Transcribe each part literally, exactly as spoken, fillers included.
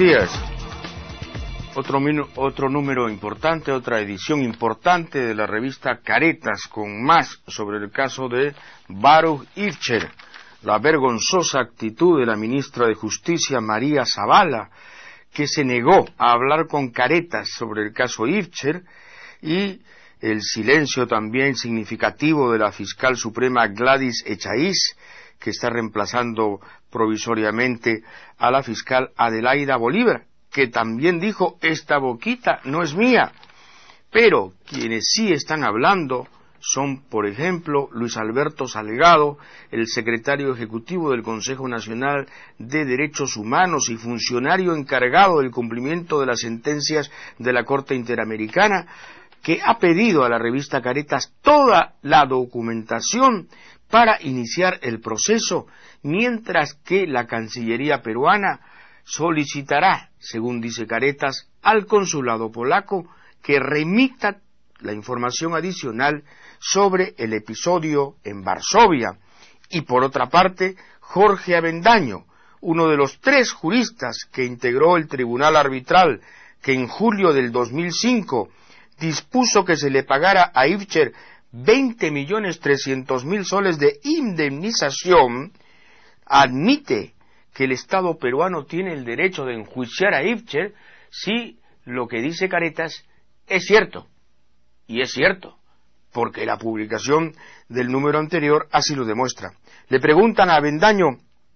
días. Otro, otro número importante, otra edición importante de la revista Caretas, con más sobre el caso de Baruch Ifcher, la vergonzosa actitud de la ministra de Justicia María Zavala, que se negó a hablar con Caretas sobre el caso Ifcher, y el silencio también significativo de la fiscal suprema Gladys Echaíz, que está reemplazando provisoriamente a la fiscal Adelaida Bolívar, que también dijo: esta boquita no es mía. Pero quienes sí están hablando son, por ejemplo, Luis Alberto Salgado, el secretario ejecutivo del Consejo Nacional de Derechos Humanos y funcionario encargado del cumplimiento de las sentencias de la Corte Interamericana, que ha pedido a la revista Caretas toda la documentación para iniciar el proceso, mientras que la Cancillería peruana solicitará, según dice Caretas, al consulado polaco que remita la información adicional sobre el episodio en Varsovia. Y por otra parte, Jorge Avendaño, uno de los tres juristas que integró el tribunal arbitral que en julio del dos mil cinco dispuso que se le pagara a Ifcher veinte millones trescientos mil soles de indemnización, admite que el Estado peruano tiene el derecho de enjuiciar a Ifcher si lo que dice Caretas es cierto. Y es cierto, porque la publicación del número anterior así lo demuestra. Le preguntan a Avendaño: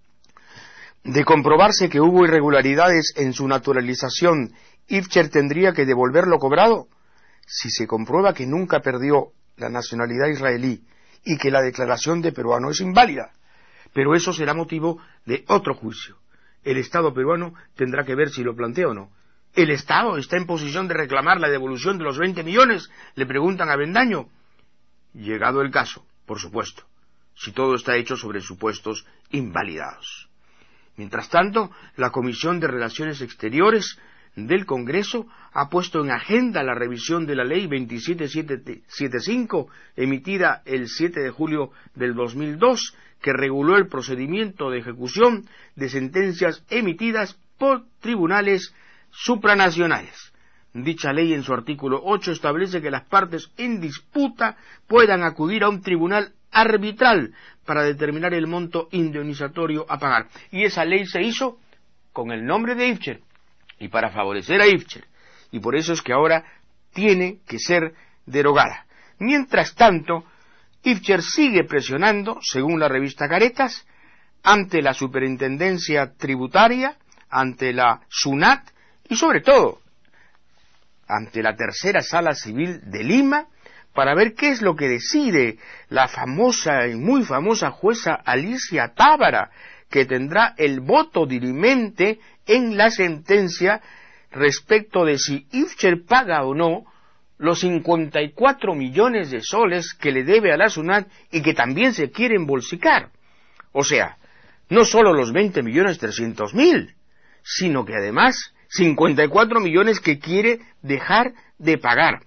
de comprobarse que hubo irregularidades en su naturalización, ¿Ifcher tendría que devolver lo cobrado? Si se comprueba que nunca perdió la nacionalidad israelí y que la declaración de peruano es inválida, pero eso será motivo de otro juicio. El Estado peruano tendrá que ver si lo plantea o no. ¿El Estado está en posición de reclamar la devolución de los veinte millones? Le preguntan a Avendaño. Llegado el caso, por supuesto, si todo está hecho sobre supuestos invalidados. Mientras tanto, la Comisión de Relaciones Exteriores del Congreso ha puesto en agenda la revisión de la ley veintisiete setecientos setenta y cinco, emitida el siete de julio del dos mil dos, que reguló el procedimiento de ejecución de sentencias emitidas por tribunales supranacionales. Dicha ley, en su artículo ocho, establece que las partes en disputa puedan acudir a un tribunal arbitral para determinar el monto indemnizatorio a pagar. Y esa ley se hizo con el nombre de Ifcher y para favorecer a Ifcher, y por eso es que ahora tiene que ser derogada. Mientras tanto, Ifcher sigue presionando, según la revista Caretas, ante la Superintendencia Tributaria, ante la SUNAT y sobre todo ante la Tercera Sala Civil de Lima, para ver qué es lo que decide la famosa y muy famosa jueza Alicia Tábara, que tendrá el voto dirimente en la sentencia respecto de si Ifcher paga o no los cincuenta y cuatro millones de soles que le debe a la SUNAT y que también se quiere embolsicar. O sea, no solo los veinte millones trescientos mil, sino que además cincuenta y cuatro millones que quiere dejar de pagar.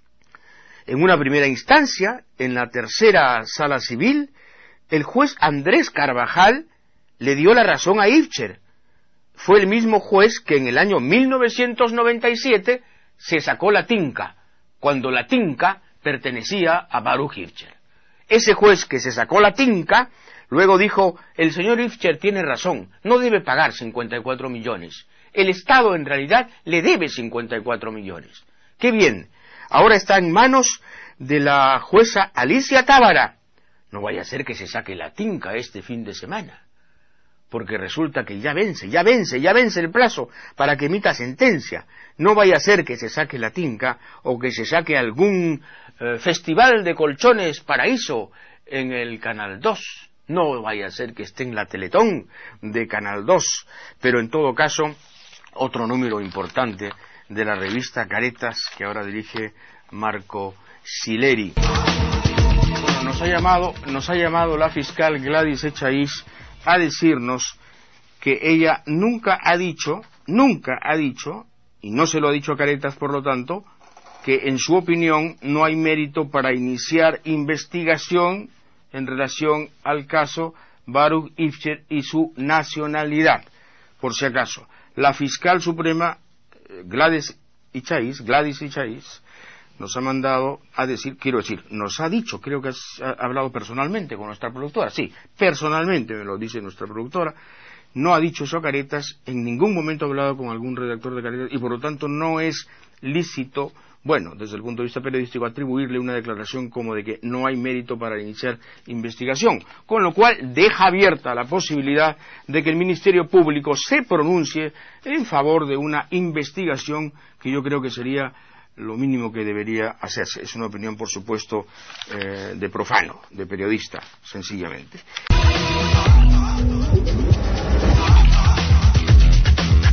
En una primera instancia, en la Tercera Sala Civil, el juez Andrés Carvajal le dio la razón a Ifcher. Fue el mismo juez que en el año mil novecientos noventa y siete se sacó la tinca, cuando la tinca pertenecía a Baruch Ifcher. Ese juez que se sacó la tinca luego dijo: el señor Ifcher tiene razón, no debe pagar cincuenta y cuatro millones. El Estado en realidad le debe cincuenta y cuatro millones. ¡Qué bien! Ahora está en manos de la jueza Alicia Tábara. No vaya a ser que se saque la tinca este fin de semana, porque resulta que ya vence, ya vence, ya vence el plazo para que emita sentencia. No vaya a ser que se saque la tinca o que se saque algún eh, festival de colchones paraíso en el Canal dos. No vaya a ser que esté en la Teletón de Canal dos. Pero en todo caso, otro número importante de la revista Caretas, que ahora dirige Marco Sileri. Bueno, nos ha llamado, nos ha llamado la fiscal Gladys Echaíz a decirnos que ella nunca ha dicho, nunca ha dicho, y no se lo ha dicho a Caretas por lo tanto, que en su opinión no hay mérito para iniciar investigación en relación al caso Baruch Ifcher y su nacionalidad. Por si acaso, la fiscal suprema Gladys Ichais, Gladys Ichais, nos ha mandado a decir, quiero decir, nos ha dicho, creo que ha hablado personalmente con nuestra productora, sí, personalmente me lo dice nuestra productora, no ha dicho eso a Caretas, en ningún momento ha hablado con algún redactor de Caretas y por lo tanto no es lícito, bueno, desde el punto de vista periodístico, atribuirle una declaración como de que no hay mérito para iniciar investigación, con lo cual deja abierta la posibilidad de que el Ministerio Público se pronuncie en favor de una investigación que yo creo que sería lo mínimo que debería hacerse. Es una opinión, por supuesto, eh, de profano, de periodista, sencillamente.